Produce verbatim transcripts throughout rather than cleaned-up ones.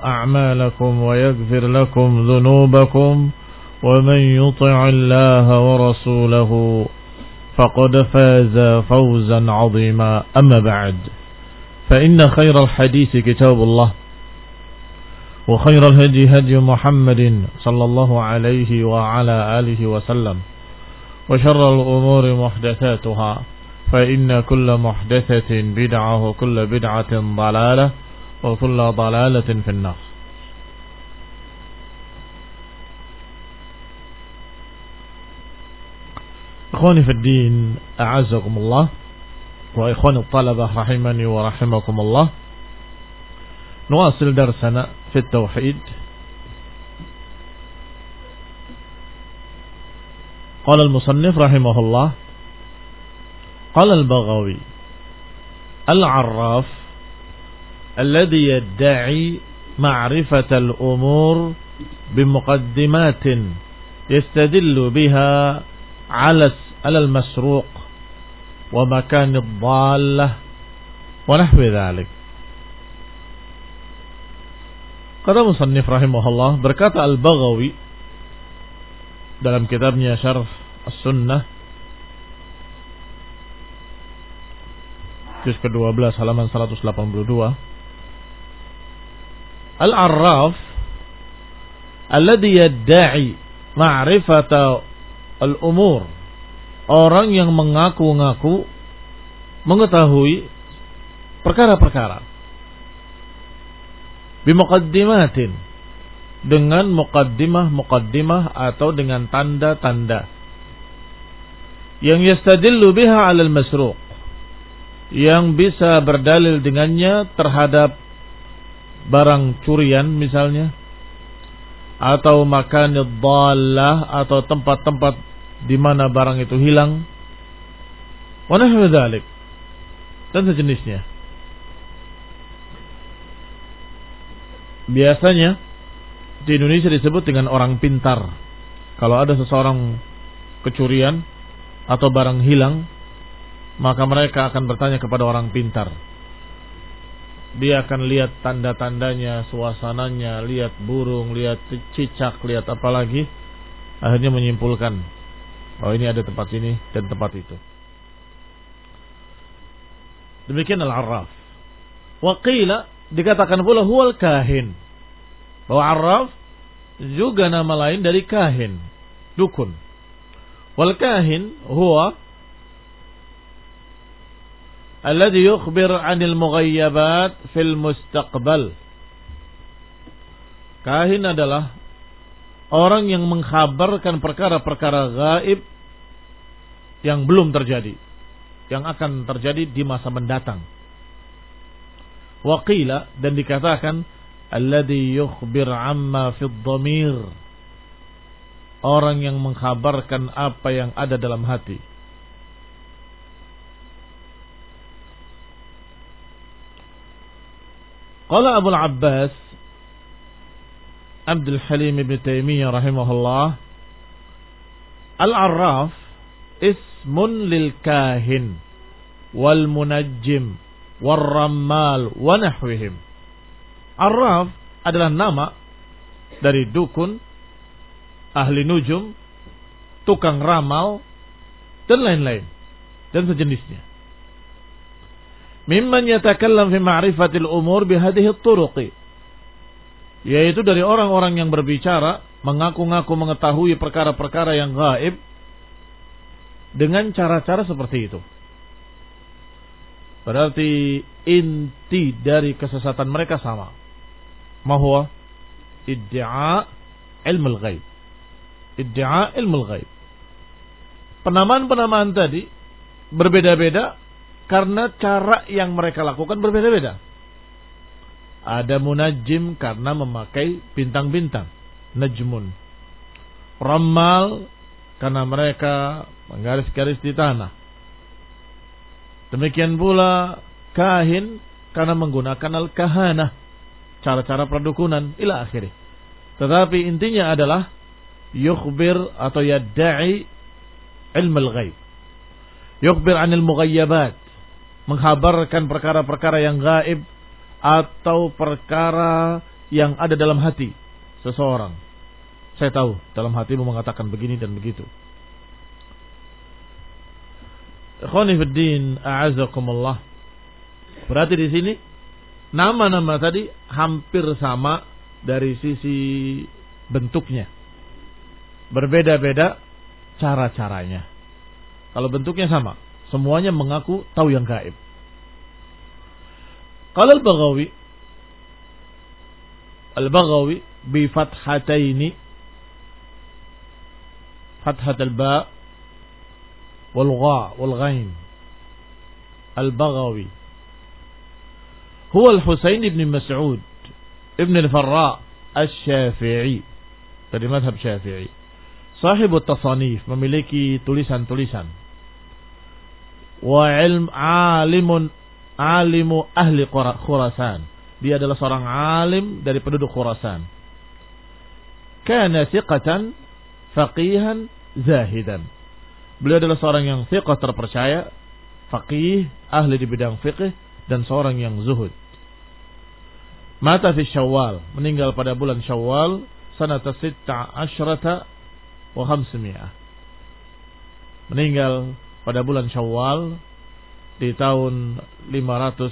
أعمالكم ويغفر لكم ذنوبكم ومن يطع الله ورسوله فقد فاز فوزا عظيما أما بعد فإن خير الحديث كتاب الله وخير الهدي هدي محمد صلى الله عليه وعلى آله وسلم وشر الأمور محدثاتها فإن كل محدثة بدعة وكل بدعة ضلالة وكل ضلالة في النار. إخواني في الدين أعزكم الله وإخواني الطلبة رحمني ورحمكم الله. نواصل درسنا في التوحيد. قال المصنف رحمه الله قال البغوي العراف الذي يدعي معرفة الأمور بمقدمات يستدل بها على على المسروق ومكان الضالة ونحو ذلك. Kata musannif rahimahullah, berkata Al-Baghawi dalam kitabnya Syarh As-Sunnah juz kedua belas halaman seratus delapan puluh dua, Al-Arraf alladhi yadda'i ma'rifata al-umur, orang yang mengaku-ngaku mengetahui perkara-perkara, bimuqaddimatin, dengan muqaddimah-muqaddimah atau dengan tanda-tanda, yang yastadillu biha 'alal masruq, yang bisa berdalil dengannya terhadap barang curian misalnya, atau makanid dhallah, atau tempat-tempat di mana barang itu hilang, wa nahwu dzalik, dan sejenisnya. Biasanya di Indonesia disebut dengan orang pintar. Kalau ada seseorang kecurian atau barang hilang, maka mereka akan bertanya kepada orang pintar. Dia akan lihat tanda-tandanya, suasananya, lihat burung, lihat cicak, lihat apa lagi, akhirnya menyimpulkan, oh ini ada tempat ini dan tempat itu. Demikian al-arraf. Wa qila, dikatakan pula huwal kahin, bahwa arraf juga nama lain dari kahin, dukun. Wal kahin huwa alladhi yukhbir 'anil mughayyabat fil mustaqbal. Kahin adalah orang yang mengkhabarkan perkara-perkara gaib yang belum terjadi, yang akan terjadi di masa mendatang. Waqila, dan dikatakan alladhi yukhbir 'amma fid dhamir, orang yang mengkhabarkan apa yang ada dalam hati. Qala Abu al-Abbas Abdul Halim ibn Taimiyah rahimahullah, al-arraf ismun lil kahin wal munajjim wal rammal wa nahwihim. Arraf adalah nama dari dukun, ahli nujum, tukang ramal, dan lain-lain, dan sejenisnya. Mimman yatakallam fi ma'rifatil umur bihadhihi turuqi, yaitu dari orang-orang yang berbicara mengaku-ngaku mengetahui perkara-perkara yang gaib dengan cara-cara seperti itu. Berarti inti dari kesesatan mereka sama. Mahuwa iddia' ilmul ghaib. Iddia' ilmul ghaib. Penamaan-penamaan tadi berbeda-beda karena cara yang mereka lakukan berbeda-beda. Ada munajjim karena memakai bintang-bintang, najmun. Rammal karena mereka menggaris-garis di tanah. Demikian pula kahin karena menggunakan al-kahanah, cara-cara perdukunan, ila akhirih. Tetapi intinya adalah yukhbir atau yadda'i ilmul ghaib. Yukhbir anil mughayyabat, menghabarkan perkara-perkara yang gaib atau perkara yang ada dalam hati seseorang. Saya tahu dalam hatimu mengatakan begini dan begitu. Ikhwani fiddin, a'azakumullah. Berarti di sini nama-nama tadi hampir sama dari sisi bentuknya. Berbeda-beda cara-caranya. Kalau bentuknya sama, semuanya mengaku tahu yang gaib. Qala al-Baghawi Al-Baghawi bi fathataini, fathat al-ba wal gha wal ghain. Al-Baghawi huwa al-Husain ibn Mas'ud ibn al-Farra al-Syafi'i, dari mazhab Syafi'i. Sahibut tasanif, memiliki tulisan-tulisan. Wa ilm alimun alimu ahli Khurasan. Dia adalah seorang alim dari penduduk Khurasan. Kana thiqatan faqihan zahidan. Beliau adalah seorang yang thiqah, terpercaya, faqih, ahli di bidang fiqh, dan seorang yang zuhud. Mata fi Syawal, meninggal pada bulan Syawal sanata sitta asyrata wa khamsimi'ah. Meninggal pada bulan Syawal di tahun lima ratus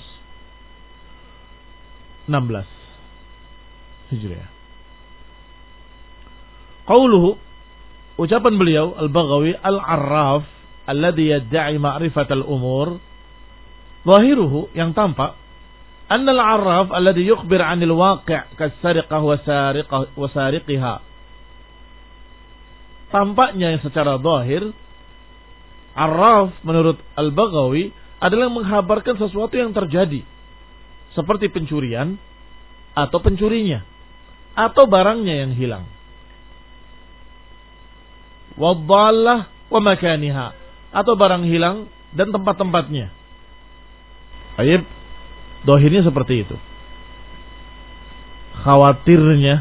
enam belas Hijriah. Qauluhu, ucapan beliau Al-Baghawi, al-arraf alladhi yadda'i ma'rifat al-umur, zahiruhu, yang tampak, anna al-arraf alladhi yukhbir 'anil waqi' kas-sariqah wa sariqah wa sariqiha. Tampaknya yang secara zahir, arraf menurut Al-Baghawi adalah menghabarkan sesuatu yang terjadi, seperti pencurian atau pencurinya atau barangnya yang hilang. Wadhallah wa makaniha, atau barang hilang dan tempat-tempatnya. Baik, zahirnya seperti itu. Khawatirnya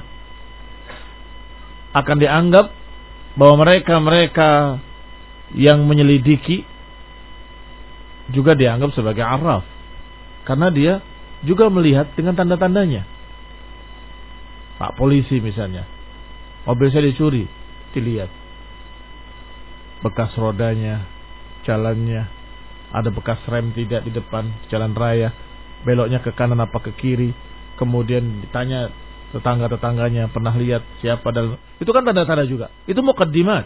akan dianggap bahwa mereka-mereka yang menyelidiki juga dianggap sebagai arraf, karena dia juga melihat dengan tanda-tandanya. Pak polisi misalnya, mobil saya dicuri, dilihat bekas rodanya, jalannya, ada bekas rem tidak di depan jalan raya, beloknya ke kanan apa ke kiri, kemudian ditanya tetangga-tetangganya, pernah lihat siapa, dan itu kan tanda-tanda juga. Itu muqaddimat.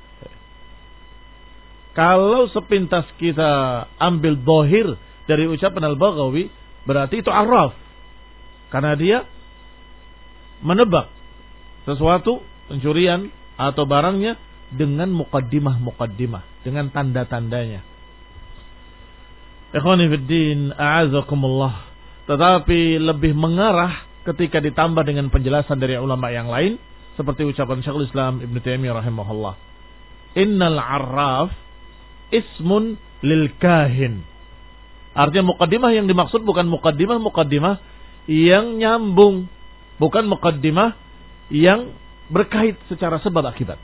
Kalau sepintas kita ambil zahir dari ucapan Al-Baghawi, berarti itu arraf, karena dia menebak sesuatu, pencurian atau barangnya, dengan muqaddimah-muqaddimah, dengan tanda-tandanya. Ikhwani fiddin, a'azakumullah. Tetapi lebih mengarah ketika ditambah dengan penjelasan dari ulama yang lain, seperti ucapan Syekhul Islam Ibnu Taimiyah rahimahullah. Innal arraf ismun lil kahin. Artinya muqaddimah yang dimaksud bukan muqaddimah-muqaddimah yang nyambung, bukan muqaddimah yang berkait secara sebab akibat.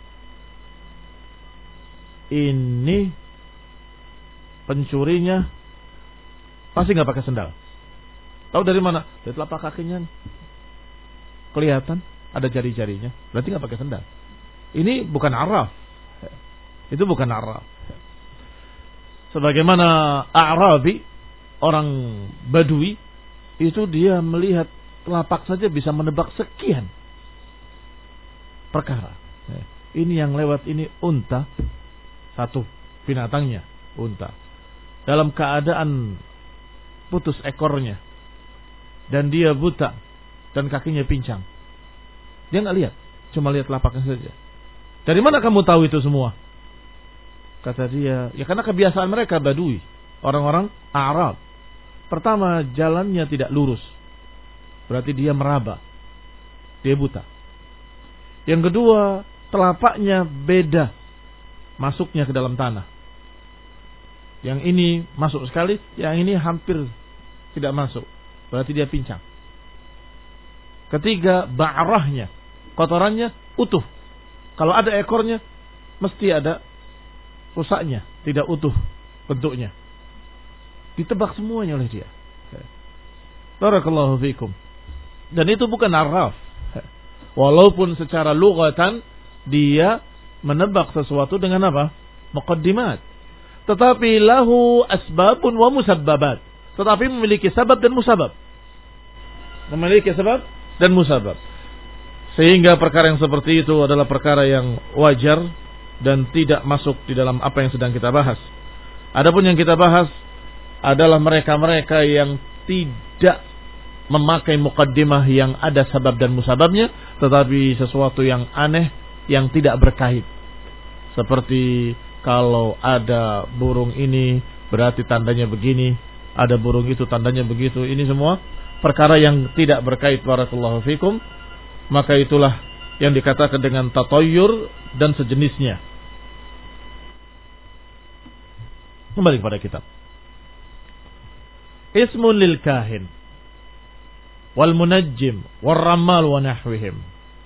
Ini pencurinya pasti nggak pakai sendal. Tahu dari mana? Dari telapak kakinya kelihatan ada jari-jarinya, berarti nggak pakai sendal. Ini bukan arraf. Itu bukan arraf. Sebagaimana A'rabi, orang Badui, itu dia melihat telapak saja bisa menebak sekian perkara. Ini yang lewat ini unta, satu binatangnya unta, dalam keadaan putus ekornya, dan dia buta dan kakinya pincang. Dia nggak lihat, cuma lihat telapaknya saja. Dari mana kamu tahu itu semua? Kata dia, ya karena kebiasaan mereka Badui, orang-orang Arab. Pertama, jalannya tidak lurus, berarti dia meraba, dia buta. Yang kedua, telapaknya beda masuknya ke dalam tanah. Yang ini masuk sekali, yang ini hampir tidak masuk, berarti dia pincang. Ketiga, ba'rahnya, kotorannya utuh. Kalau ada ekornya, mesti ada rusaknya, tidak utuh bentuknya. Ditebak semuanya oleh dia. Barakallahu fiikum. Dan itu bukan arraf. Walaupun secara lughatan dia menebak sesuatu dengan apa? Muqaddimat. Tetapi lahu asbabun wa musabbabat. Tetapi memiliki sabab dan musabab. Memiliki sebab dan musabab. Sehingga perkara yang seperti itu adalah perkara yang wajar dan tidak masuk di dalam apa yang sedang kita bahas. Adapun yang kita bahas adalah mereka-mereka yang tidak memakai muqaddimah yang ada sabab dan musababnya, tetapi sesuatu yang aneh yang tidak berkait. Seperti kalau ada burung ini berarti tandanya begini, ada burung itu tandanya begitu. Ini semua perkara yang tidak berkait, barakallahu fikum. Maka itulah yang dikatakan dengan tatayyur dan sejenisnya. Kembali kepada kitab. Ismun lil kahin wal munajjim wal rammal wa nahwihim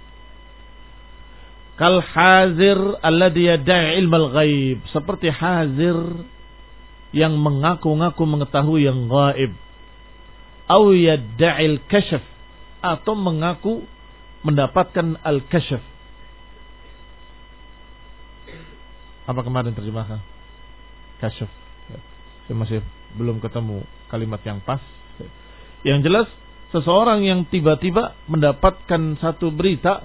kal hazir alladhi yad'i ilmal ghaib, seperti hazir yang mengaku-ngaku mengetahui yang gaib, au yad'il kashf, atau mengaku mendapatkan al-kashf. Apa kemarin terjemahkan? Kashf. Saya masih belum ketemu kalimat yang pas. Yang jelas seseorang yang tiba-tiba mendapatkan satu berita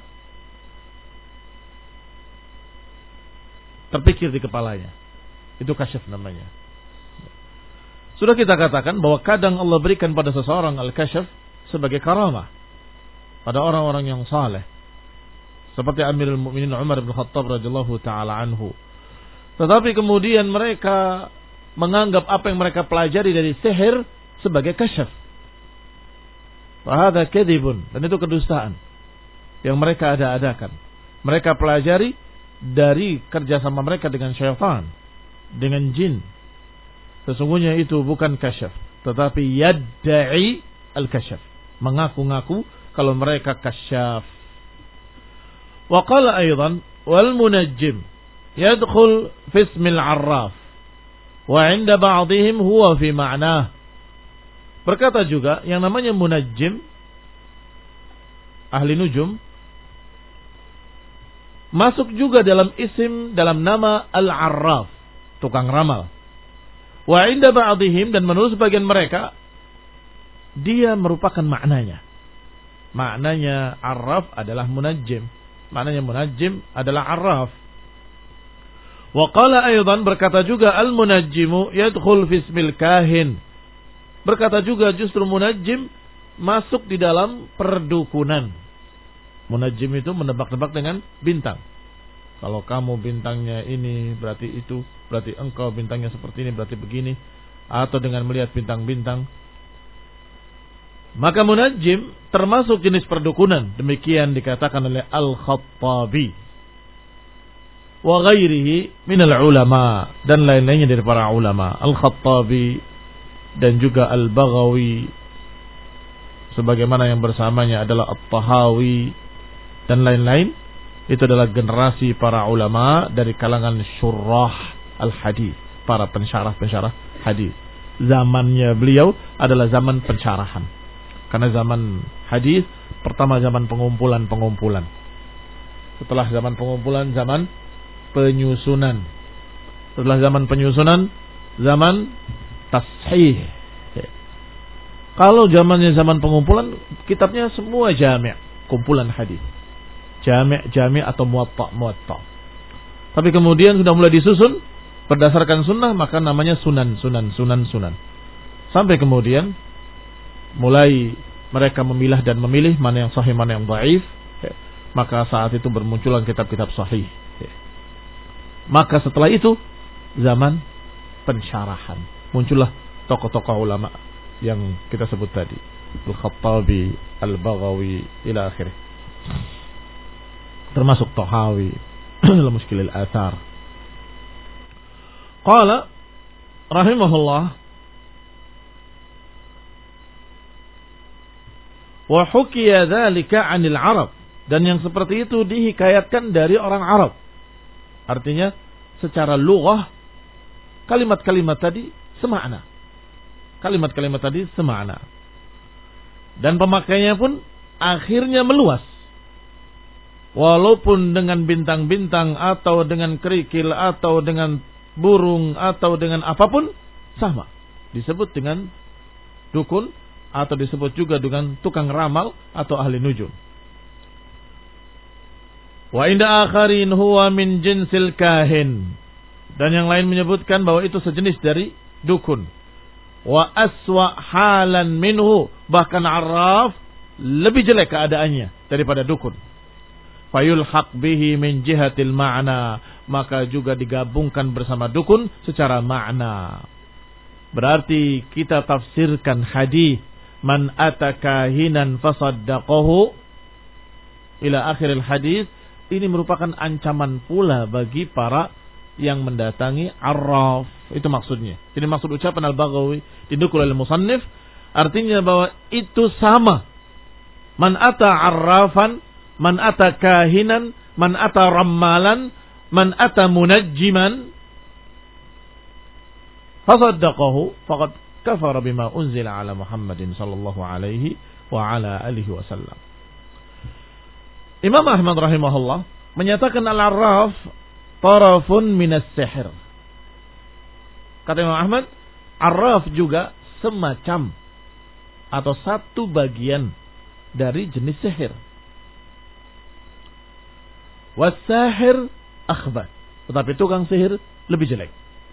terpikir di kepalanya. Itu kashf namanya. Sudah kita katakan bahwa kadang Allah berikan pada seseorang al-kashf sebagai karamah pada orang-orang yang saleh. Seperti Amirul Mukminin Umar bin Khattab radhiyallahu taala anhu. Tetapi kemudian mereka menganggap apa yang mereka pelajari dari sihir sebagai kashf. Wahada kadzibun, dan itu kedustaan yang mereka ada-adakan. Mereka pelajari dari kerjasama mereka dengan syaitan, dengan jin. Sesungguhnya itu bukan kashf, tetapi yadda'i al-kashf, mengaku-ngaku kalau mereka kasyaf. Wa qala aidan wal munajjim yadkhul fi ismil arraf wa 'inda ba'dihim huwa fi ma'nah. Berkata juga yang namanya munajjim, ahli nujum, masuk juga dalam isim, dalam nama al-arraf, tukang ramal. Wa 'inda ba'dihim, dan menurut sebagian mereka dia merupakan maknanya. Maknanya arraf adalah munajjim. Maknanya munajjim adalah arraf. Wa qala aidan, berkata juga al-munajjimu yadkhul fi ismil kahin. Berkata juga justru munajjim masuk di dalam perdukunan. Munajjim itu menebak-nebak dengan bintang. Kalau kamu bintangnya ini berarti itu, berarti engkau bintangnya seperti ini, berarti begini. Atau dengan melihat bintang-bintang. Maka munajjim termasuk jenis perdukunan. Demikian dikatakan oleh Al-Khattabi wa ghairihi minal ulama, dan lain-lainnya dari para ulama. Al-Khattabi dan juga Al-Baghawi, sebagaimana yang bersamanya adalah At-Tahawi dan lain-lain. Itu adalah generasi para ulama dari kalangan syurrah al-hadis, para pensyarah-pensyarah hadis. Zamannya beliau adalah zaman pensyarahan. Karena zaman hadis pertama zaman pengumpulan-pengumpulan. Setelah zaman pengumpulan, zaman penyusunan. Setelah zaman penyusunan, zaman tashih. Kalau zamannya zaman pengumpulan, kitabnya semua jami', kumpulan hadis. Jami', jami' atau muwatta', muwatta'. Tapi kemudian sudah mulai disusun berdasarkan sunnah, maka namanya sunan, sunan, sunan, sunan. Sampai kemudian mulai mereka memilah dan memilih mana yang sahih, mana yang dhaif. Maka saat itu bermunculan kitab-kitab sahih. Maka setelah itu zaman pensyarahan. Muncullah tokoh-tokoh ulama yang kita sebut tadi, Al-Khattabi, Al-Baghawi, ila akhirih. Termasuk Tahawi dalam Mushkil al-Athar. Qala rahimahullah wa hukiya dzalika 'anil Arab, dan yang seperti itu dihikayatkan dari orang Arab. Artinya secara lughah kalimat-kalimat tadi semakna. Kalimat-kalimat tadi semakna. Dan pemakainya pun akhirnya meluas. Walaupun dengan bintang-bintang atau dengan kerikil atau dengan burung atau dengan apapun sama. Disebut dengan dukun atau disebut juga dengan tukang ramal atau ahli nujum. Wa inda akharin huwa min jinsil kahin. Dan yang lain menyebutkan bahwa itu sejenis dari dukun. Wa aswa halan minhu. Bahkan arraf lebih jelek keadaannya daripada dukun. Fayulhaq bihi min jihatil ma'na. Maka juga digabungkan bersama dukun secara makna. Berarti kita tafsirkan hadis man atakahinan fasaddaqahu ila akhiril hadis. Ini merupakan ancaman pula bagi para yang mendatangi arraf. Itu maksudnya. Jadi maksud ucapan Al-Baghawi didukul oleh musannif artinya bahwa itu sama. Man ata arrafan, man ata kahinan, man ata rammalan, man ata munajjiman fasaddaqahu faqad kafara bima unzila ala Muhammadin sallallahu alaihi wa ala alihi wasallam. Imam Ahmad rahimahullah menyatakan al-arraf tarafun minas sihir. Kata Imam Ahmad, arraf juga semacam atau satu bagian dari jenis sihir. Was-sahir akhbar. Tetapi tukang sihir lebih jelek.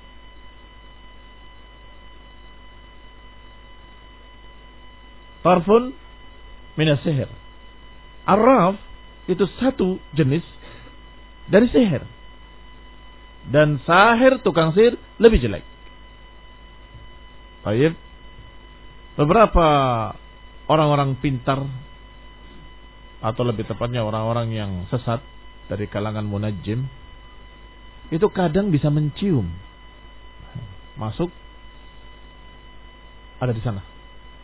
Tarfun minas sihir. Arraf itu satu jenis dari sihir. Dan sahir, tukang sihir lebih jelek. Baik. Beberapa orang-orang pintar atau lebih tepatnya orang-orang yang sesat dari kalangan munajjim itu kadang bisa mencium masuk ada di sana.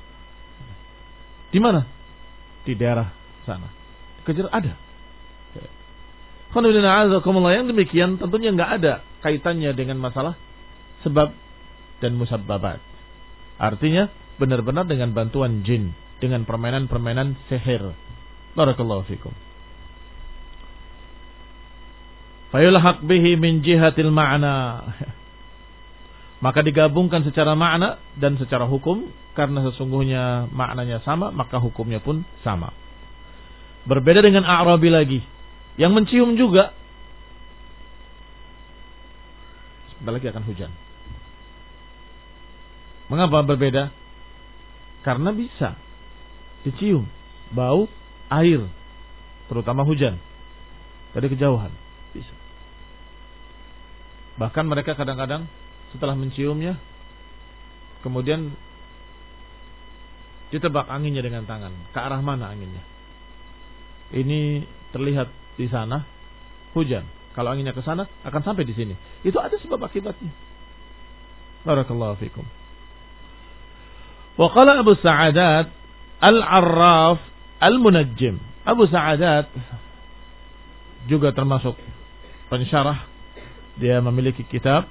Di mana? Di daerah sana. Kejar ada. Yang demikian tentunya nggak ada kaitannya dengan masalah sebab dan musabbabat. Artinya benar-benar dengan bantuan jin, dengan permainan-permainan sihir. Barakallahu fikum. Fayulhaq bihi min jihatil ma'na. Maka digabungkan secara makna dan secara hukum karena sesungguhnya maknanya sama, maka hukumnya pun sama. Berbeda dengan A'rabi lagi yang mencium juga. Sebentar lagi akan hujan. Mengapa berbeda? Karena bisa dicium bau air, terutama hujan dari kejauhan. Bisa. Bahkan mereka kadang-kadang setelah menciumnya kemudian ditebak anginnya dengan tangan. Ke arah mana anginnya? Ini terlihat di sana hujan. Kalau anginnya ke sana akan sampai di sini. Itu ada sebab akibatnya. Barakallahu fikum. Wa qala Abu Sa'adat al-Arraf al-Munajjim. Abu Sa'adat juga termasuk pensyarah. Dia memiliki kitab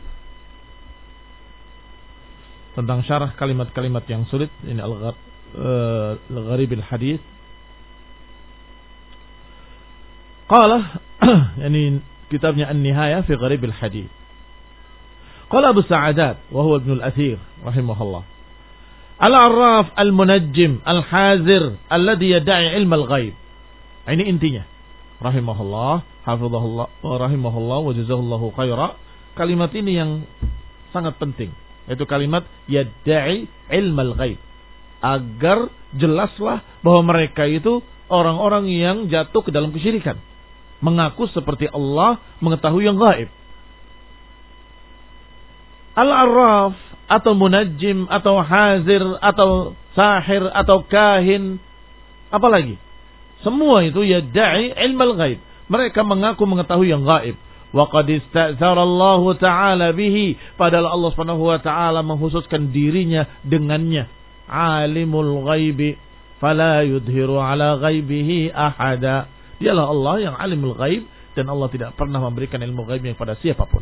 tentang syarah kalimat-kalimat yang sulit. Ini Al-Gharib al-Hadith. Qala yani kitabnya An-Nihayah fi Gharib al-Hadith. Qala Abu Sa'adat wa huwa Ibn al-Athir rahimahullah. Al-Arraf al-Munajjim al-Hazir alladhi yad'i ilm al-ghaib. Ini intinya. Rahimahullah, hafizahullah wa rahimahullah wa jazahullahu khaira. Kalimat ini yang sangat penting, yaitu kalimat yad'i ilm al-ghaib. Agar jelaslah bahwa mereka itu orang-orang yang jatuh ke dalam kesyirikan. Mengaku seperti Allah mengetahui yang gaib. Al-Arraf atau munajjim atau hazir atau sahir atau kahin apalagi semua itu yad'i ilmal ghaib. Mereka mengaku mengetahui yang gaib. Wa qad ista'zara Allah taala bihi, padahal Allah Subhanahu wa taala mengkhususkan dirinya dengannya. Alimul ghaibi fala yudhiru ala ghaibihi ahada. Dialah Allah yang alimul ghaib dan Allah tidak pernah memberikan ilmu ghaibnya kepada siapapun.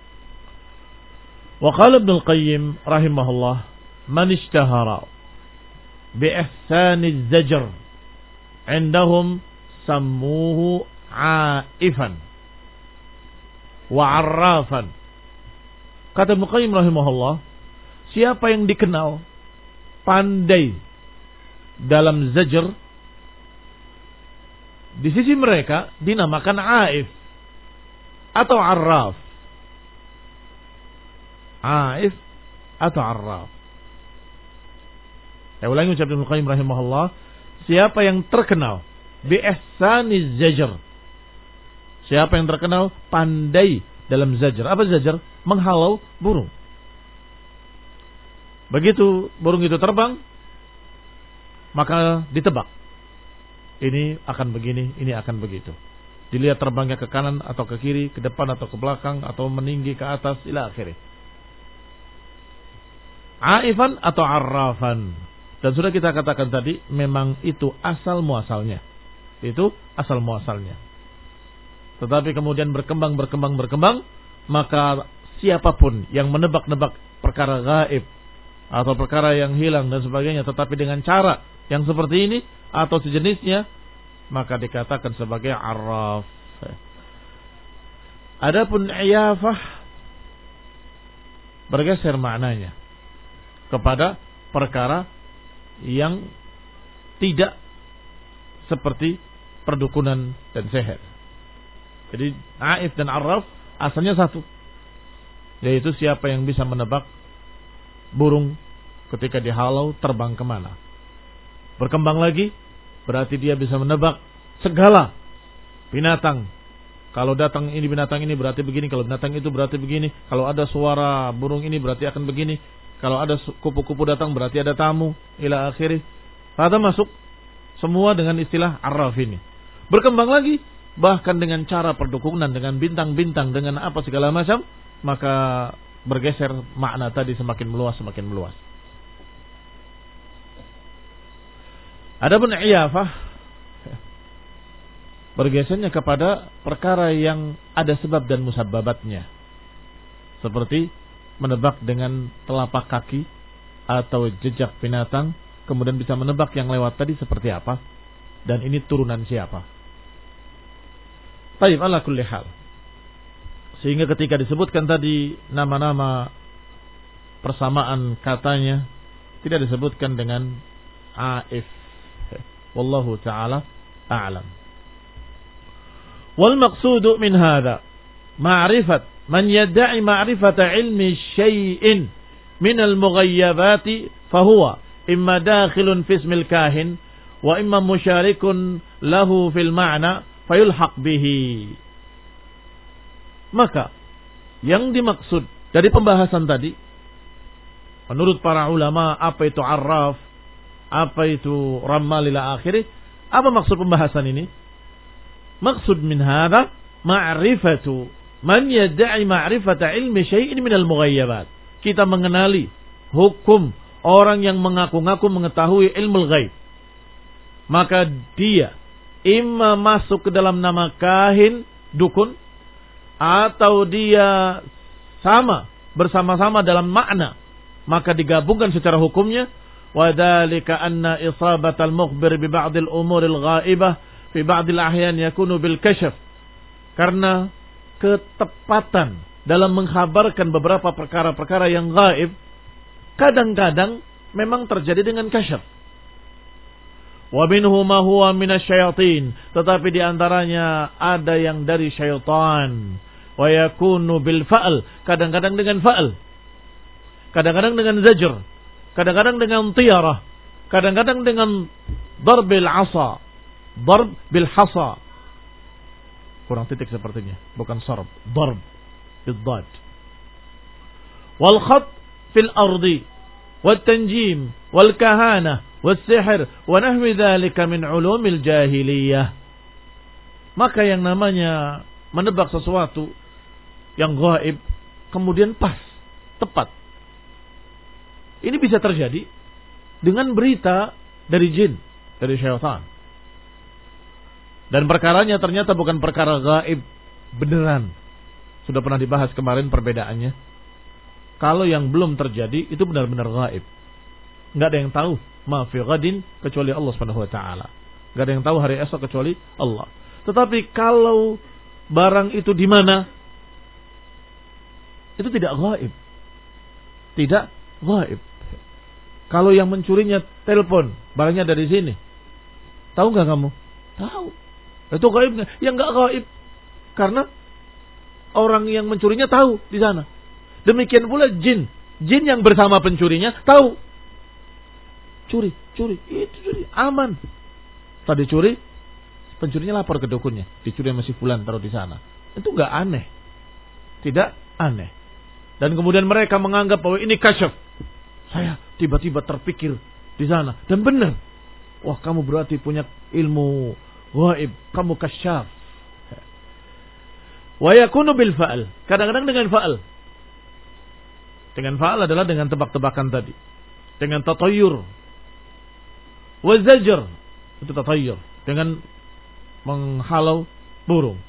Wa qala Ibnu Al-Qayyim rahimahullah, man ishtahara bi ihsani az-zajr indahum sammuhu aifan wa arrafan. Kata Ibnu Qayyim rahimahullah, siapa yang dikenal pandai dalam zajr, di sisi mereka dinamakan aif atau arraf. Aif atau arraf. Saya ulangi ucapan Ibnu Qayyim rahimahullah, siapa yang terkenal bi ihsaniz zajr, siapa yang terkenal pandai dalam zajr. Apa zajr? Menghalau burung. Begitu burung itu terbang, maka ditebak. Ini akan begini, ini akan begitu. Dilihat terbangnya ke kanan atau ke kiri, ke depan atau ke belakang, atau meninggi ke atas, ila akhirnya. Aifan atau arrafan. Dan sudah kita katakan tadi, memang itu asal muasalnya. Itu asal muasalnya. Tetapi kemudian berkembang, berkembang, berkembang, maka siapapun yang menebak-nebak perkara gaib atau perkara yang hilang dan sebagainya, tetapi dengan cara yang seperti ini atau sejenisnya, maka dikatakan sebagai arraf. Adapun iyafah bergeser maknanya kepada perkara yang tidak seperti perdukunan dan sihir. Jadi aif dan arraf asalnya satu, yaitu siapa yang bisa menebak burung ketika dihalau terbang kemana. Berkembang lagi, berarti dia bisa menebak segala binatang. Kalau datang ini binatang ini berarti begini, kalau binatang itu berarti begini, kalau ada suara burung ini berarti akan begini, kalau ada kupu-kupu datang berarti ada tamu, ila akhirih. Ada masuk semua dengan istilah arraf ini. Berkembang lagi, bahkan dengan cara perdukunan, dengan bintang-bintang, dengan apa segala macam, maka bergeser makna tadi semakin meluas, semakin meluas. Adapun iyafah bergesernya kepada perkara yang ada sebab dan musabbabatnya, seperti menebak dengan telapak kaki atau jejak binatang, kemudian bisa menebak yang lewat tadi seperti apa dan ini turunan siapa. Baik, ala kulli hal. Sehingga ketika disebutkan tadi nama-nama persamaan katanya tidak disebutkan dengan aif. Wallahu ta'ala a'lam. Wal maqsudu min hadha ma'rifat man yadda'i ma'rifata ilmi syai'in min al-mughayabati fahuwa imma dakhilun fi ismil kahin wa imma musyarikun lahu fil ma'na fayulhaq bihi. Maka yang dimaksud dari pembahasan tadi menurut para ulama, apa itu arraf, apa itu rammal ila akhirih, apa maksud pembahasan ini? Maksud min hadha ma'rifatu man yadda'i ma'rifata ilmi syai'in minal mughayyabat. Kita mengenali hukum orang yang mengaku-ngaku mengetahui ilmu ghaib. Maka dia imma masuk ke dalam nama kahin, dukun, atau dia sama, bersama-sama dalam makna, maka digabungkan secara hukumnya. Wa dzalika anna isabatal mukhbir bi ba'dil umuril ghaibah fi ba'dil ahyan yakunu bil kasyf. Karena ketepatan dalam mengkhabarkan beberapa perkara-perkara yang gaib kadang-kadang memang terjadi dengan kasyf. Wa minhu ma huwa minasyayatin, tetapi di antaranya ada yang dari syaitan. Wa yakunu bil fa'al, kadang-kadang dengan fa'al, kadang-kadang dengan zajr, kadang-kadang dengan tiyarah, kadang-kadang dengan darbil asa, darb bil hasa. Kurang titik sepertinya, bukan sarb, darb bil dad. Wal khat fil ardi wat tanjim wal kahana was sihr wa nahwi dzalika min ulumil jahiliyah. Maka yang namanya menebak sesuatu yang gaib kemudian pas, tepat, ini bisa terjadi dengan berita dari jin, dari syaitan. Dan perkaranya ternyata bukan perkara gaib beneran. Sudah pernah dibahas kemarin perbedaannya. Kalau yang belum terjadi itu benar-benar gaib. Enggak ada yang tahu ma fi ghadin kecuali Allah Subhanahu wa taala. Gak ada yang tahu hari esok kecuali Allah. Tetapi kalau barang itu di mana, itu tidak gaib. Tidak gaib. Kalau yang mencurinya telepon, barangnya dari sini. Tahu nggak kamu? Tahu. Itu gaib nggak? Ya nggak gaib. Karena orang yang mencurinya tahu di sana. Demikian pula jin. Jin yang bersama pencurinya tahu. Curi, curi, itu curi, aman. Tadi curi, pencurinya lapor ke dukunnya. Dicuri masih fulan, taruh di sana. Itu nggak aneh. Tidak aneh. Dan kemudian mereka menganggap bahwa ini kasyaf. Saya tiba-tiba terpikir di sana. Dan benar. Wah, kamu berarti punya ilmu gaib. Kamu kasyaf. Wa yakunu bil fa'al. Kadang-kadang dengan fa'al. Dengan fa'al adalah dengan tebak-tebakan tadi. Dengan tatayur. Wa zajr. Itu tatayur. Dengan menghalau burung.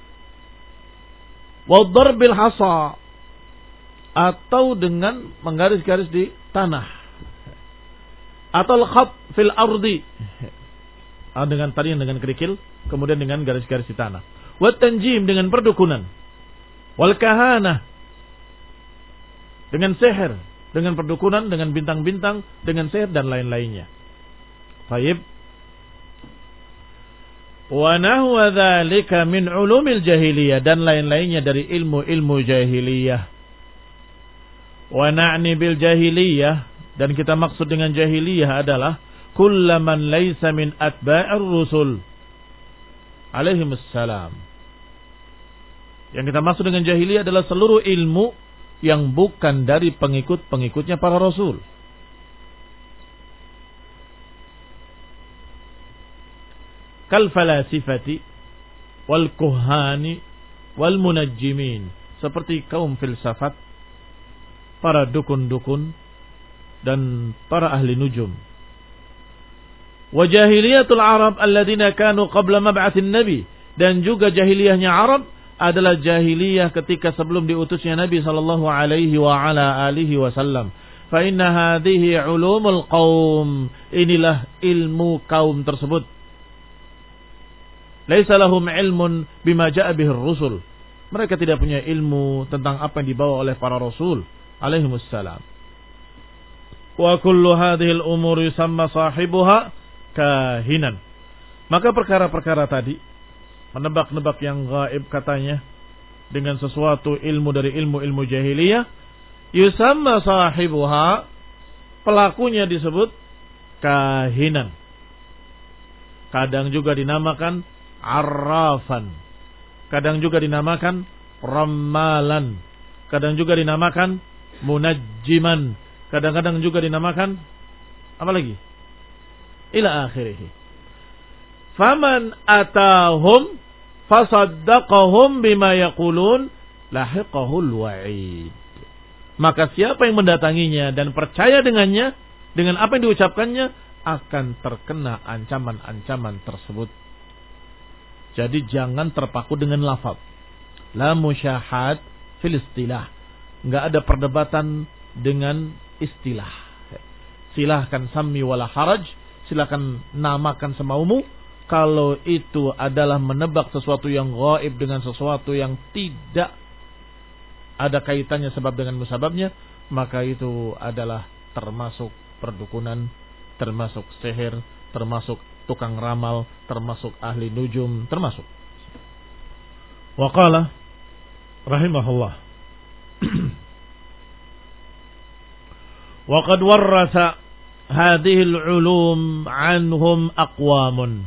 Wa darbil hasa. Atau dengan menggaris-garis di tanah. Atau al-khat fil ardi. Dengan tadi dengan kerikil, kemudian dengan garis-garis di tanah. Wa tanjim dengan perdukunan. Wal kahanah dengan seher, dengan perdukunan, dengan bintang-bintang, dengan seher dan lain-lainnya. Baik. Wa nahwa dzalika min ulumil jahiliyah dan lain-lainnya dari ilmu-ilmu jahiliyah. Wa na'ni bil jahiliyah dan kita maksud dengan jahiliyah adalah kullaman laysa min atba'ir rusul alaihimus salam. Yang kita maksud dengan jahiliyah adalah seluruh ilmu yang bukan dari pengikut-pengikutnya para rasul. Kal falasifati wal kuhani wal munajjimin, seperti kaum filsafat, para dukun-dukun dan para ahli nujum. Wa jahiliyatul Arab alladziina kanu qabla mab'atsin nabi, dan juga jahiliyahnya Arab adalah jahiliyah ketika sebelum diutusnya Nabi sallallahu alaihi wa ala alihi wasallam. Fa inna hadhihi ulumul qaum, inilah ilmu kaum tersebut. Laisa lahum ilmun bima jaa bihi ar-rusul, mereka tidak punya ilmu tentang apa yang dibawa oleh para rasul alaihimus salam. Wa kullu hadhihi al-umur yusamma sahibuha kahinan. Maka perkara-perkara tadi, menebak-nebak yang gaib katanya, dengan sesuatu ilmu dari ilmu-ilmu jahiliyah, yusamma sahibuha, pelakunya disebut kahinan. Kadang juga dinamakan arrafan, kadang juga dinamakan rammalan, kadang juga dinamakan munajjiman, kadang-kadang juga dinamakan apa lagi? Ila akhirih. Faman atahum fasaddaqahum bima yaqulun lahiqahul wa'id. Maka siapa yang mendatanginya dan percaya dengannya, dengan apa yang diucapkannya, akan terkena ancaman-ancaman tersebut. Jadi jangan terpaku dengan lafaz. La musyahad fil istilah. Enggak ada perdebatan dengan istilah. Silahkan sammi wala haraj, silahkan namakan semaumu. Kalau itu adalah menebak sesuatu yang gaib dengan sesuatu yang tidak ada kaitannya sebab dengan musababnya, maka itu adalah termasuk perdukunan, termasuk sihir, termasuk tukang ramal, termasuk ahli nujum, termasuk. Wa qala rahimahullah, wa qad warrasa hadhihi al-ulum anhum aqwamun.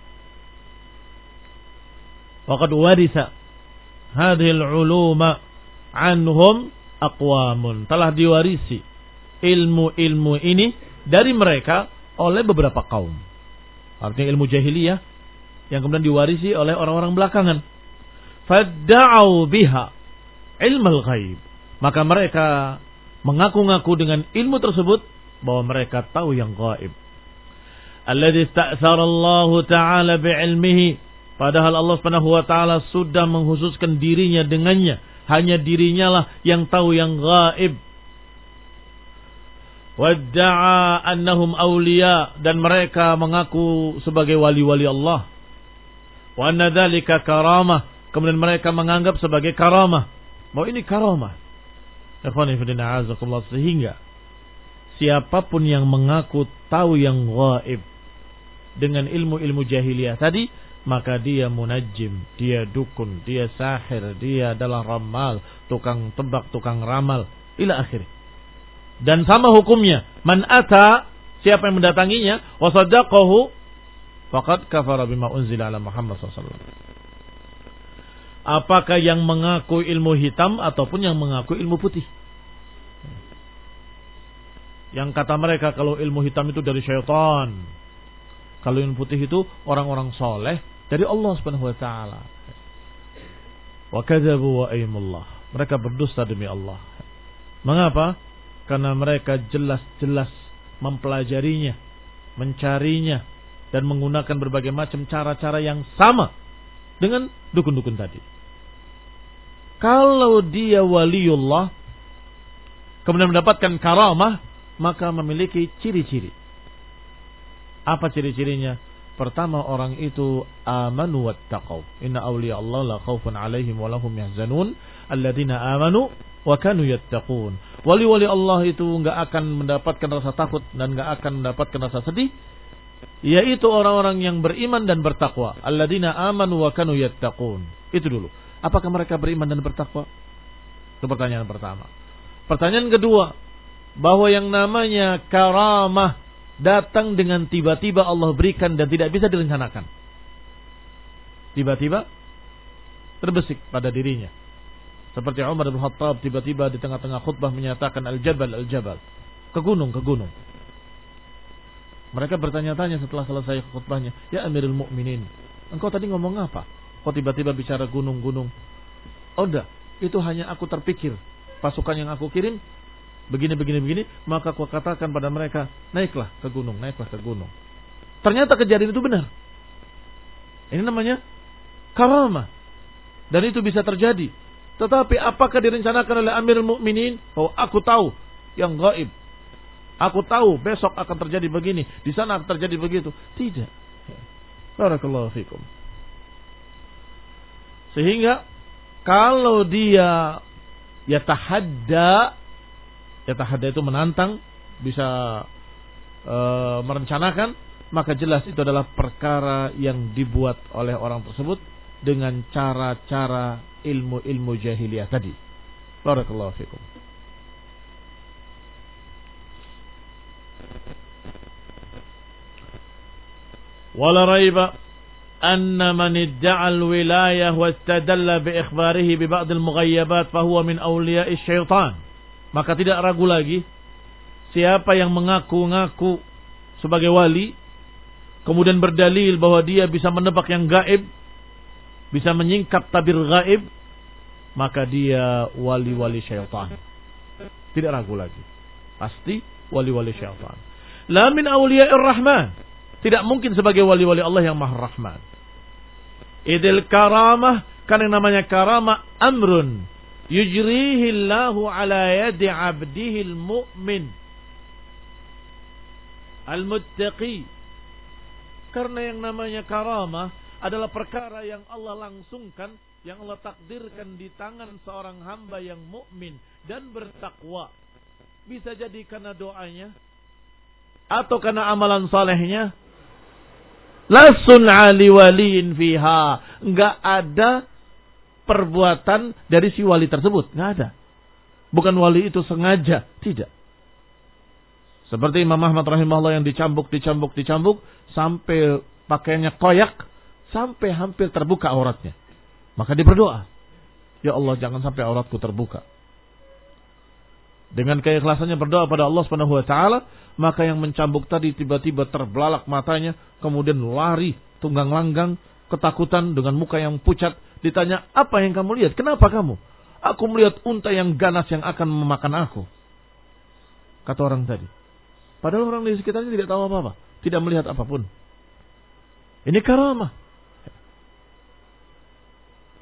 Wa qad warisa hadhihi al-uluma anhum aqwamun. Telah diwarisi ilmu-ilmu ini dari mereka oleh beberapa kaum. Artinya ilmu jahiliyah yang kemudian diwarisi oleh orang-orang belakangan. Fadda'u biha ilmul ghaib. Maka mereka mengaku-ngaku dengan ilmu tersebut bahwa mereka tahu yang gaib. Alladzi ista'thara Allah Ta'ala bi'ilmihi. Padahal Allah Subhanahu wa taala sudah menghususkan dirinya dengannya. Hanya dirinya lah yang tahu yang gaib. Wadda'a annahum awliya, dan mereka mengaku sebagai wali-wali Allah. Wa anna dzalika karamah, kemudian mereka menganggap sebagai karamah. Bahwa ini karamah. Ikhwani fillah azakumullah, sehingga siapapun yang mengaku tahu yang gaib dengan ilmu-ilmu jahiliyah tadi, maka dia munajjim, dia dukun, dia sahir, dia adalah ramal, tukang tebak, tukang ramal, ila akhir. Dan sama hukumnya, man ata, siapa yang mendatanginya, wa saddaqahu faqad kafara bima unzila ala Muhammad sallallahu alaihi wasallam. Apakah yang mengaku ilmu hitam ataupun yang mengaku ilmu putih? Yang kata mereka kalau ilmu hitam itu dari syaitan, kalau ilmu putih itu orang-orang soleh dari Allah Subhanahu wa taala. Wa kadzabu wa aymullah. Mereka berdusta demi Allah. Mengapa? Karena mereka jelas-jelas mempelajarinya, mencarinya, dan menggunakan berbagai macam cara-cara yang sama dengan dukun-dukun tadi. Kalau dia waliullah kemudian mendapatkan karamah, maka memiliki ciri-ciri. Apa ciri-cirinya? Pertama, orang itu amanu wattaqau. Inna awliya Allah la khaufun alaihim wa lahum yahzanun alladzina amanu wa kanu yattaqun. Wali-wali Allah itu enggak akan mendapatkan rasa takut dan enggak akan mendapatkan rasa sedih, yaitu orang-orang yang beriman dan bertakwa. Alladzina amanu wa kanu yattaqun. Itu dulu. Apakah mereka beriman dan bertakwa? Itu pertanyaan pertama. Pertanyaan kedua, bahwa yang namanya karamah datang dengan tiba-tiba Allah berikan dan tidak bisa direncanakan. Tiba-tiba terbesik pada dirinya. Seperti Umar bin Khattab tiba-tiba di tengah-tengah khutbah menyatakan al-jabal, al-jabal. Ke gunung, ke gunung. Mereka bertanya-tanya setelah selesai khutbahnya, ya Amirul Mukminin, engkau tadi ngomong apa? Kok tiba-tiba bicara gunung-gunung? Oh enggak, itu hanya aku terpikir. Pasukan yang aku kirim begini-begini-begini, maka aku katakan pada mereka, naiklah ke gunung, naiklah ke gunung. Ternyata kejadian itu benar. Ini namanya karamah. Dan itu bisa terjadi. Tetapi apakah direncanakan oleh Amirul Mukminin? Oh, aku tahu yang gaib. Aku tahu besok akan terjadi begini, di sana akan terjadi begitu. Tidak. Barakallahu fikum. Sehingga kalau dia yatahadda, yatahadda itu menantang, bisa e, merencanakan, maka jelas itu adalah perkara yang dibuat oleh orang tersebut dengan cara-cara ilmu-ilmu jahiliyah tadi. Barakallahu fikum. Wala raiba anna man idda'a al-wilayah wa istadalla bi ikhbarihi bi ba'd al-mughayyabat fa huwa min awliya'i syaitan. Maka tidak ragu lagi, siapa yang mengaku-ngaku sebagai wali kemudian berdalil bahwa dia bisa menebak yang gaib, bisa menyingkap tabir gaib, maka dia wali-wali syaitan. Tidak ragu lagi, pasti wali-wali syaitan. La min awliya'ir rahman. Tidak mungkin sebagai wali-wali Allah yang Maha Rahman. Idil karamah, kan yang namanya karamah amrun yujrihi Allahu ala yadi abdihi al-mu'min al-muttaqi. Karena yang namanya karamah adalah perkara yang Allah langsungkan, yang Allah takdirkan di tangan seorang hamba yang mukmin dan bertakwa. Bisa jadi karena doanya atau karena amalan salehnya. La sun'a li waliin fiha. Enggak ada perbuatan dari si wali tersebut. Enggak ada. Bukan wali itu sengaja. Tidak. Seperti Imam Ahmad rahimahullah yang dicambuk, dicambuk, dicambuk. Sampai pakaiannya koyak. Sampai hampir terbuka auratnya. Maka dia berdoa. Ya Allah, jangan sampai auratku terbuka. Dengan keikhlasannya berdoa pada Allah Subhanahu wa taala, maka yang mencambuk tadi tiba-tiba terbelalak matanya, kemudian lari tunggang langgang, ketakutan dengan muka yang pucat. Ditanya, "Apa yang kamu lihat? Kenapa kamu?" "Aku melihat unta yang ganas yang akan memakan aku." Kata orang tadi. Padahal orang di sekitarnya tidak tahu apa-apa, tidak melihat apapun. Ini karamah.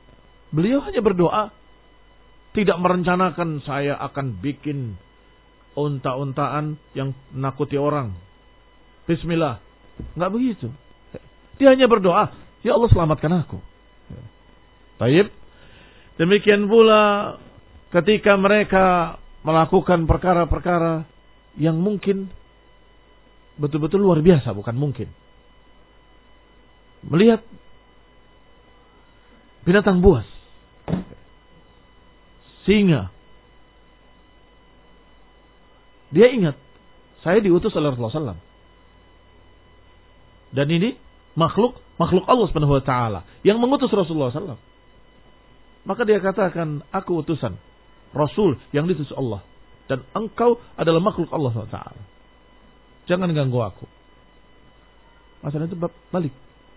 Beliau hanya berdoa, tidak merencanakan saya akan bikin unta-untaan yang nakuti orang. Bismillah. Enggak begitu. Dia hanya berdoa, ya Allah selamatkan aku. Baik. Demikian pula ketika mereka melakukan perkara-perkara yang mungkin betul-betul luar biasa, bukan mungkin. Melihat binatang buas, singa. Dia ingat, saya diutus oleh Rasulullah shallallahu alaihi wasallam. Dan ini makhluk, makhluk Allah subhanahu wa taala yang mengutus Rasulullah shallallahu alaihi wasallam. Maka dia katakan, aku utusan Rasul yang diutus Allah. Dan engkau adalah makhluk Allah subhanahu wa taala. Jangan ganggu aku. Masalah itu balik.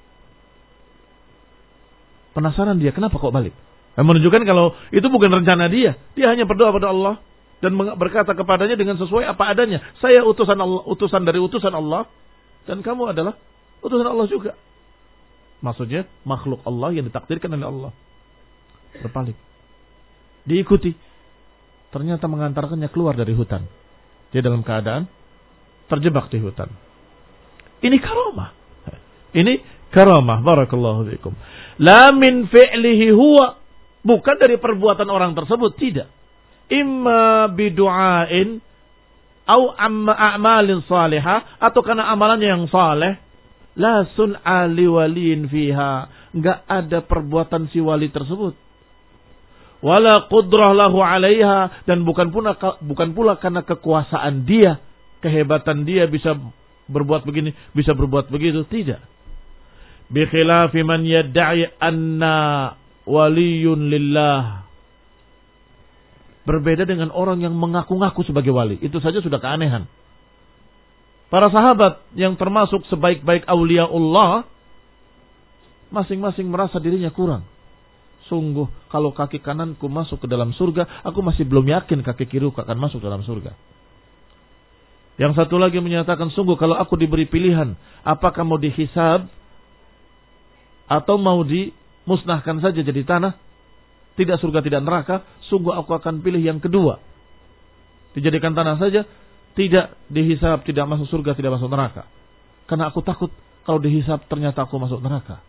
Penasaran dia, kenapa kok balik? Yang menunjukkan kalau itu bukan rencana dia. Dia hanya berdoa pada Allah dan berkata kepadanya dengan sesuai apa adanya. Saya utusan Allah, utusan dari utusan Allah, dan kamu adalah utusan Allah juga. Maksudnya makhluk Allah yang ditakdirkan oleh Allah. Berbalik. Diikuti. Ternyata mengantarkannya keluar dari hutan. Dia dalam keadaan terjebak di hutan. Ini karamah. Ini karamah. Barakallahu fiikum. La min fi'lihi huwa. Bukan dari perbuatan orang tersebut. Tidak. Imma bidu'ain. Au amma a'malin salihah. Atau karena amalannya yang saleh. La sun'a liwaliin fiha. Enggak ada perbuatan si wali tersebut. Wala qudrah lahu alaiha. Dan bukan pula, bukan pula karena kekuasaan dia. Kehebatan dia bisa berbuat begini. Bisa berbuat begitu. Tidak. Bikhilafi man yadda'i anna waliyun lillah. Berbeda dengan orang yang mengaku-ngaku sebagai wali. Itu saja sudah keanehan. Para sahabat yang termasuk sebaik-baik awliyaullah. Masing-masing merasa dirinya kurang. Sungguh kalau kaki kananku masuk ke dalam surga, aku masih belum yakin kaki kiriku akan masuk dalam surga. Yang satu lagi menyatakan, sungguh kalau aku diberi pilihan, apakah mau dihisab atau mau dimusnahkan saja jadi tanah, tidak surga tidak neraka, sungguh aku akan pilih yang kedua. Dijadikan tanah saja, tidak dihisab, tidak masuk surga, tidak masuk neraka. Karena aku takut kalau dihisab ternyata aku masuk neraka.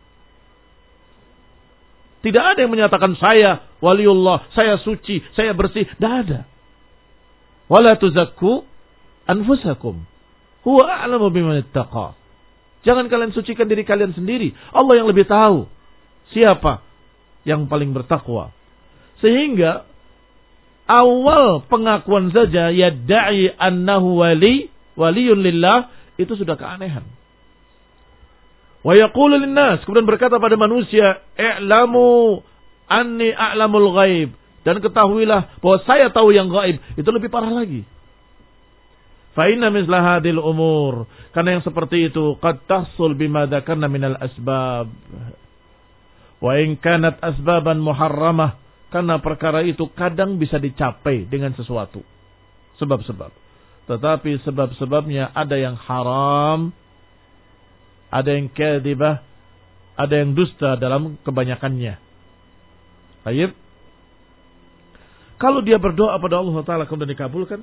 Tidak ada yang menyatakan saya waliullah, saya suci, saya bersih. Tidak ada. Wala tuzakku anfusakum. Huwa a'lamu biman ittaqa. Jangan kalian sucikan diri kalian sendiri. Allah yang lebih tahu siapa yang paling bertakwa. Sehingga awal pengakuan saja yadda'i annahu wali, waliyun lillah, itu sudah keanehan. Wa yaqulu linnas, kemudian berkata pada manusia, i'lamu anni a'lamul ghaib, dan ketahuilah bahwa saya tahu yang gaib. Itu lebih parah lagi. Fa inna misla hadhil umur, karena yang seperti itu qad tahsul bima dzakarna minal asbab. Wa in kanat asbaban muharramah, karena perkara itu kadang bisa dicapai dengan sesuatu. Sebab-sebab. Tetapi sebab-sebabnya ada yang haram, ada yang kadhibah, ada yang dusta dalam kebanyakannya. Baik. Kalau dia berdoa pada Allah Taala kemudian dikabulkan,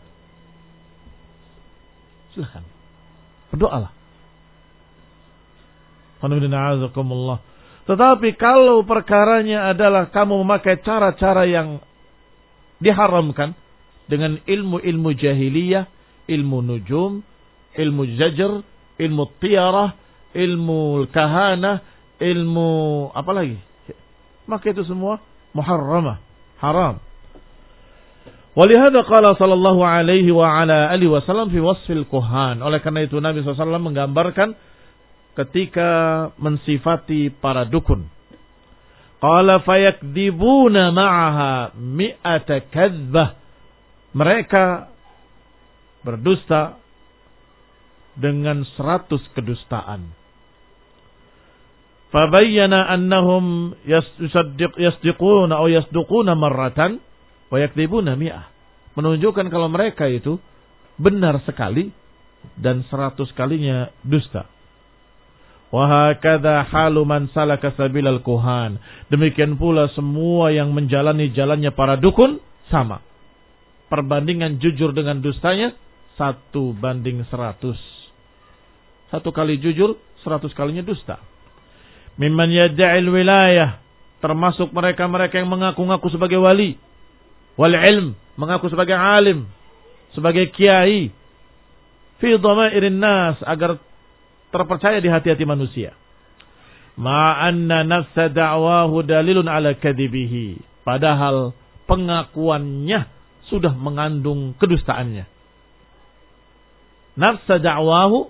silakan. Berdoalah. Alhamdulillah. Tetapi kalau perkaranya adalah kamu memakai cara-cara yang diharamkan dengan ilmu-ilmu jahiliyah, ilmu nujum, ilmu zajar, ilmu tiyarah, ilmu kahana, ilmu apa lagi? Maka itu semua muharramah, haram. Walihada qala sallallahu alaihi wa ala alihi wasallam fi wasfil kuhan. Oleh karena itu Nabi shallallahu alaihi wasallam menggambarkan ketika mensifati para dukun. Qala fayakdibuna ma'aha mi'ata kadzbah. Mereka berdusta dengan seratus kedustaan. Fabayyana annahum yasdiquna atau yasduquna marratan wa yakdzibuna mi'ah. Menunjukkan kalau mereka itu benar sekali dan seratus kalinya dusta. Wa hakadha halu man salaka sabilal kuhan. Demikian pula semua yang menjalani jalannya para dukun sama. perbandingan jujur dengan dustanya satu banding seratus. Satu kali jujur, seratus kalinya dusta. Mimman yada'il wilayah, termasuk mereka-mereka yang mengaku-ngaku sebagai wali. Wal ilm, mengaku sebagai alim, sebagai kiai. Fi dhamairin nas, agar terpercaya di hati-hati manusia. Ma'anna nafsa da'wahu dalilun ala kadibihi. Padahal pengakuannya sudah mengandung kedustaannya. Nafsa da'wahu,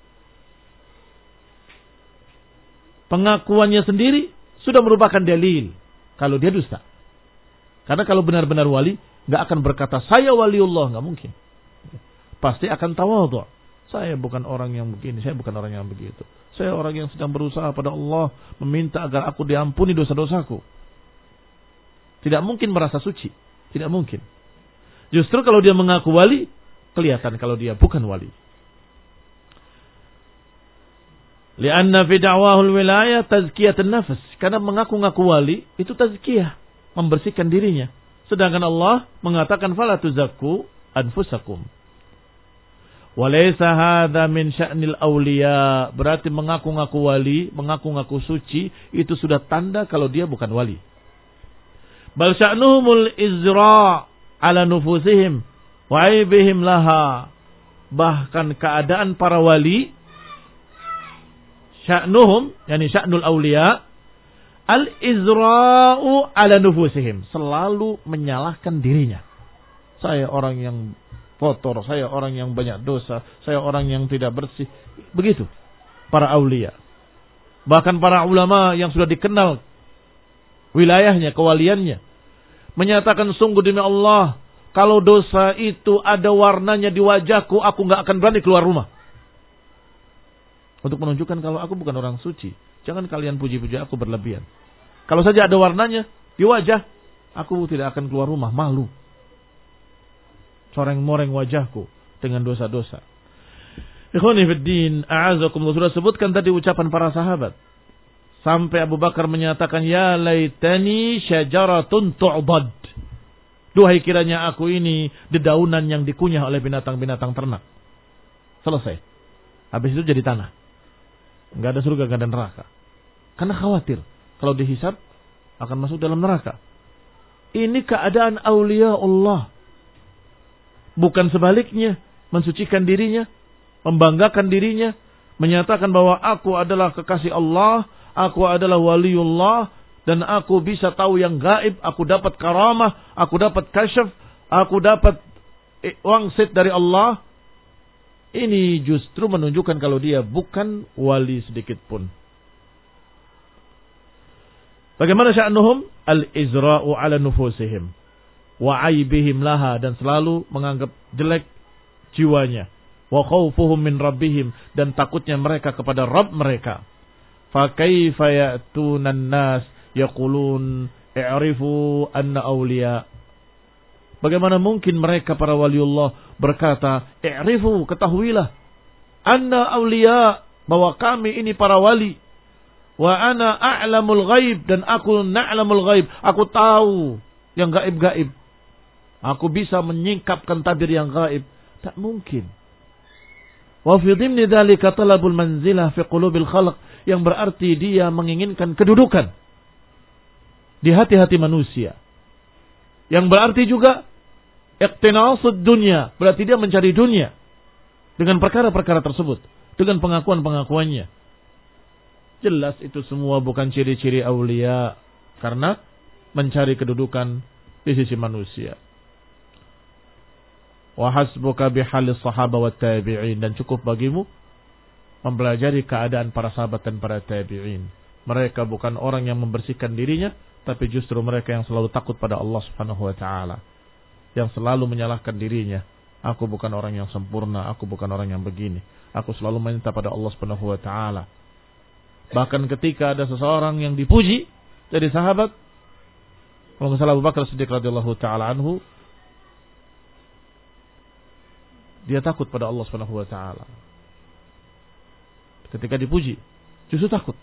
pengakuannya sendiri sudah merupakan dalil kalau dia dusta. Karena kalau benar-benar wali, nggak akan berkata saya waliullah, nggak mungkin. Pasti akan tawadhu. Saya bukan orang yang begini, saya bukan orang yang begitu. Saya orang yang sedang berusaha pada Allah, meminta agar aku diampuni dosa-dosaku. Tidak mungkin merasa suci, tidak mungkin. Justru kalau dia mengaku wali, kelihatan kalau dia bukan wali. Lianna fi da'wahul wilayah tazkiyatun nafs. Karena mengaku-ngaku wali itu tazkiyah, membersihkan dirinya. Sedangkan Allah mengatakan fala tuzakku anfusakum. Walaysa hadza min sya'nil awliya. Berarti mengaku-ngaku wali, mengaku-ngaku suci itu sudah tanda kalau dia bukan wali. Bal sya'nuhumul izra' ala nufusihim wa aibihim laha. Bahkan keadaan para wali, sya'nuhum, yani sya'nul awliya, al-izra'u ala nufusihim, selalu menyalahkan dirinya. Saya orang yang kotor, saya orang yang banyak dosa, saya orang yang tidak bersih. Begitu para aulia. Bahkan para ulama yang sudah dikenal wilayahnya, kewaliannya, menyatakan sungguh demi Allah, kalau dosa itu ada warnanya di wajahku, aku nggak akan berani keluar rumah. Untuk menunjukkan kalau aku bukan orang suci. Jangan kalian puji-puji aku berlebihan. Kalau saja ada warnanya di wajah, aku tidak akan keluar rumah, malu. Coreng-moreng wajahku dengan dosa-dosa. Ikhwani fiddin, a'azakumullah, sudah sebutkan tadi ucapan para sahabat. Sampai Abu Bakar menyatakan, ya laitani syajaratun tu'bad. Duhai kiranya aku ini dedaunan yang dikunyah oleh binatang-binatang ternak. Selesai. Habis itu jadi tanah. Enggak ada surga, enggak ada neraka. Karena khawatir kalau dihisab akan masuk dalam neraka. Ini keadaan aulia Allah. Bukan sebaliknya, mensucikan dirinya, membanggakan dirinya, menyatakan bahwa aku adalah kekasih Allah, aku adalah waliullah, dan aku bisa tahu yang gaib, aku dapat karamah, aku dapat kasyaf, aku dapat wangsit dari Allah. Ini justru menunjukkan kalau dia bukan wali sedikit pun. Bagaimana sya'nuhum? Al-izra'u ala nufusihim wa aibihim laha, dan selalu menganggap jelek jiwanya. Wa khawfuhum min rabbihim, dan takutnya mereka kepada Rabb mereka. Fa kaifa ya'tunan nas yaqulun i'rifu anna awliya. Bagaimana mungkin mereka para waliullah berkata, i'rifu, ketahuilah, anna awliya, bahwa kami ini para wali. Wa ana a'lamul ghaib, dan aku na'lamul ghaib, aku tahu yang gaib-gaib. Aku bisa menyingkapkan tabir yang gaib. Tak mungkin. Wa fi dhimni dzalika talabul manzilah fi qulubil khalq, yang berarti dia menginginkan kedudukan di hati-hati manusia. Yang berarti juga iqtinasud dunya, berarti dia mencari dunia dengan perkara-perkara tersebut, dengan pengakuan-pengakuannya. Jelas itu semua bukan ciri-ciri aulia, karena mencari kedudukan di sisi manusia. Wa hasbuka bihalis sahaba wa tabi'in, dan cukup bagimu mempelajari keadaan para sahabat dan para tabi'in. Mereka bukan orang yang membersihkan dirinya, tapi justru mereka yang selalu takut pada Allah Subhanahu wa taala, yang selalu menyalahkan dirinya. Aku bukan orang yang sempurna, aku bukan orang yang begini. Aku selalu minta pada Allah Subhanahu wa taala. Bahkan ketika ada seseorang yang dipuji dari sahabat, kalau salah Abu Bakar Siddiq radhiyallahu taala anhu, dia takut pada Allah Subhanahu wa taala. Ketika dipuji, justru takut.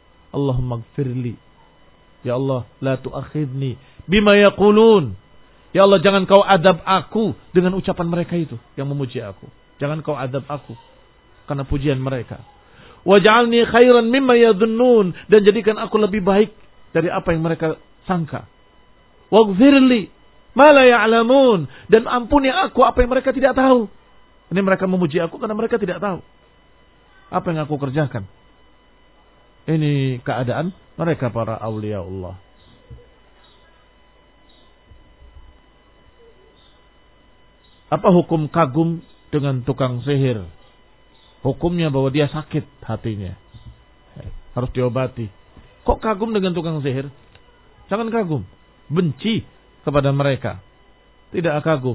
Allahumma ighfirli. Ya Allah, la tu'akhidni bima yaqulun. Ya Allah, jangan kau adab aku dengan ucapan mereka itu yang memuji aku. Jangan kau adab aku karena pujian mereka. Waj'alni khairan mimma yadhunnun, dan jadikan aku lebih baik dari apa yang mereka sangka. Waghfirli ma la ya'lamun, dan ampuni aku apa yang mereka tidak tahu. Ini mereka memuji aku karena mereka tidak tahu apa yang aku kerjakan. Ini keadaan mereka para aulia Allah. Apa hukum kagum dengan tukang sihir? Hukumnya bahwa dia sakit hatinya, harus diobati. Kok kagum dengan tukang sihir? Jangan kagum, benci kepada mereka, tidak kagum.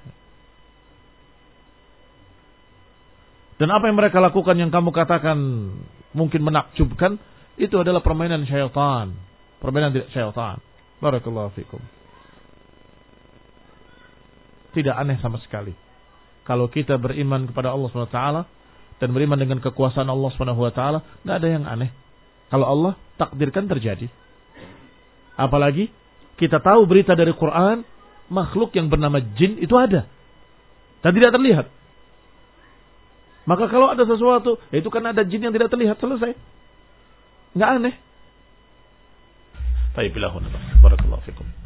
Dan apa yang mereka lakukan yang kamu katakan mungkin menakjubkan, itu adalah permainan syaitan, permainan syaitan. Barakallahu fikum. Tidak aneh sama sekali kalau kita beriman kepada Allah subhanahu wa taala dan beriman dengan kekuasaan Allah subhanahu wa taala, tidak ada yang aneh kalau Allah takdirkan terjadi. Apalagi kita tahu berita dari Quran, makhluk yang bernama jin itu ada dan tidak terlihat. Maka kalau ada sesuatu, itu kan ada jin yang tidak terlihat, selesai. Nggak aneh. Baik, barakallahu fikum.